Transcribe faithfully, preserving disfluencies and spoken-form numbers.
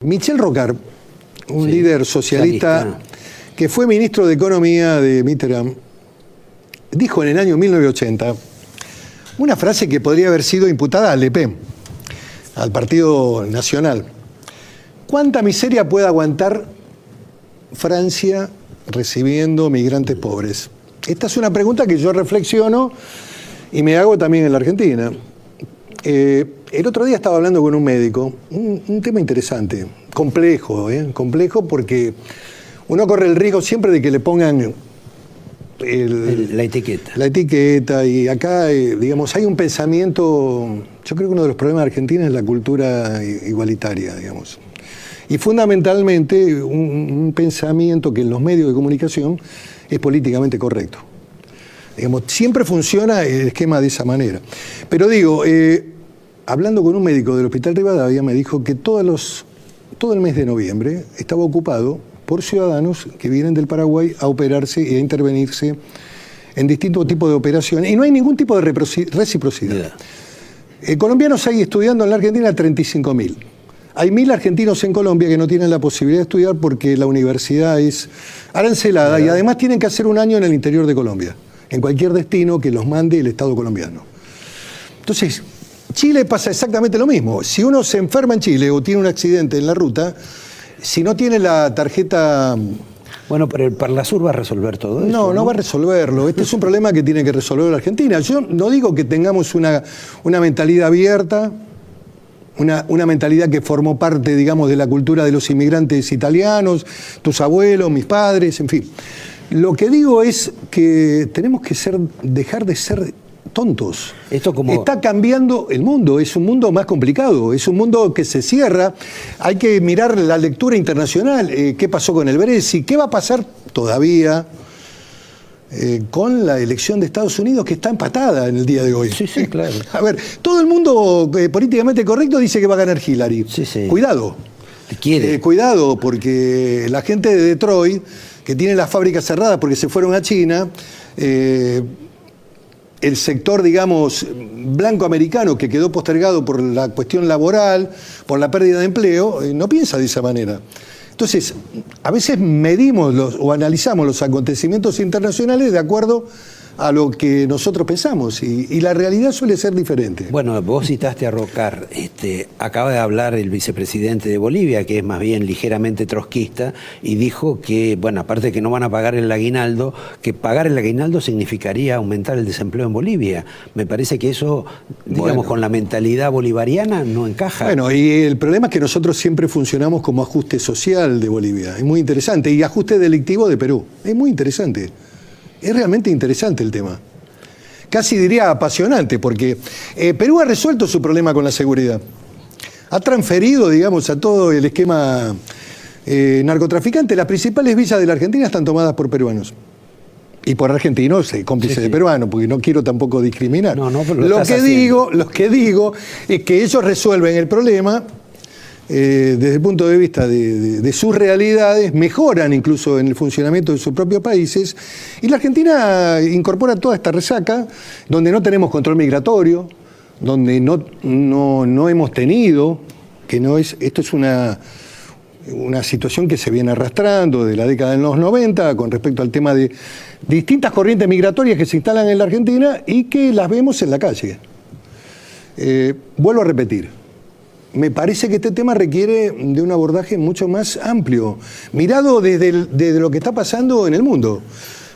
Michel Rocard, un sí, líder socialista, socialista que fue ministro de Economía de Mitterrand, dijo en el año mil novecientos ochenta una frase que podría haber sido imputada al Le Pen, al Partido Nacional. ¿Cuánta miseria puede aguantar Francia recibiendo migrantes pobres? Esta es una pregunta que yo reflexiono y me hago también en la Argentina. Eh, el otro día estaba hablando con un médico, un, un tema interesante, complejo, ¿eh? complejo porque uno corre el riesgo siempre de que le pongan el, la etiqueta. La etiqueta, y acá, eh, digamos, hay un pensamiento, yo creo que uno de los problemas de Argentina es la cultura igualitaria, digamos. Y fundamentalmente un, un pensamiento que en los medios de comunicación es políticamente correcto. Digamos, siempre funciona el esquema de esa manera. Pero digo, eh, hablando con un médico del Hospital Rivadavia, me dijo que todos los, todo el mes de noviembre estaba ocupado por ciudadanos que vienen del Paraguay a operarse y a intervenirse en distintos tipos de operaciones. Y no hay ningún tipo de reciprocidad. Yeah. Eh, colombianos hay estudiando en la Argentina treinta y cinco mil. Hay mil argentinos en Colombia que no tienen la posibilidad de estudiar porque la universidad es arancelada, yeah, y además tienen que hacer un año en el interior de Colombia, en cualquier destino que los mande el Estado colombiano. Entonces, Chile pasa exactamente lo mismo. Si uno se enferma en Chile o tiene un accidente en la ruta, si no tiene la tarjeta... Bueno, pero el Parlasur va a resolver todo eso. No, no, no va a resolverlo. Este es un problema que tiene que resolver la Argentina. Yo no digo que tengamos una, una mentalidad abierta, una, una mentalidad que formó parte, digamos, de la cultura de los inmigrantes italianos, tus abuelos, mis padres, en fin. Lo que digo es que tenemos que ser, dejar de ser tontos. Esto como... Está cambiando el mundo, es un mundo más complicado, es un mundo que se cierra, hay que mirar la lectura internacional, eh, qué pasó con el Brexit, qué va a pasar todavía eh, con la elección de Estados Unidos, que está empatada en el día de hoy. Sí, sí, claro. A ver, todo el mundo eh, políticamente correcto dice que va a ganar Hillary. Sí, sí. Cuidado. Quiere. Eh, cuidado, porque la gente de Detroit, que tiene las fábricas cerradas porque se fueron a China, eh, el sector, digamos, blanco americano que quedó postergado por la cuestión laboral, por la pérdida de empleo, eh, no piensa de esa manera. Entonces, a veces medimos los, o analizamos los acontecimientos internacionales de acuerdo a lo que nosotros pensamos, y, y la realidad suele ser diferente. Bueno, vos citaste a Rocard, este, acaba de hablar el vicepresidente de Bolivia, que es más bien ligeramente trotskista, y dijo que, bueno, aparte de que no van a pagar el aguinaldo, que pagar el aguinaldo significaría aumentar el desempleo en Bolivia. Me parece que eso, digamos, bueno, con la mentalidad bolivariana no encaja. Bueno, y el problema es que nosotros siempre funcionamos como ajuste social de Bolivia, es muy interesante, y ajuste delictivo de Perú, es muy interesante. Es realmente interesante el tema. Casi diría apasionante, porque eh, Perú ha resuelto su problema con la seguridad. Ha transferido, digamos, a todo el esquema eh, narcotraficante. Las principales villas de la Argentina están tomadas por peruanos. Y por argentinos, eh, cómplices sí, sí. de peruanos, porque no quiero tampoco discriminar. No, no, pero lo, lo, que digo, lo que digo es que ellos resuelven el problema Eh, desde el punto de vista de, de, de sus realidades, mejoran incluso en el funcionamiento de sus propios países, y la Argentina incorpora toda esta resaca, donde no tenemos control migratorio, donde no, no, no hemos tenido, que no es, esto es una, una situación que se viene arrastrando de la década de los noventa con respecto al tema de distintas corrientes migratorias que se instalan en la Argentina y que las vemos en la calle. Eh, vuelvo a repetir. Me parece que este tema requiere de un abordaje mucho más amplio, mirado desde, el, desde lo que está pasando en el mundo.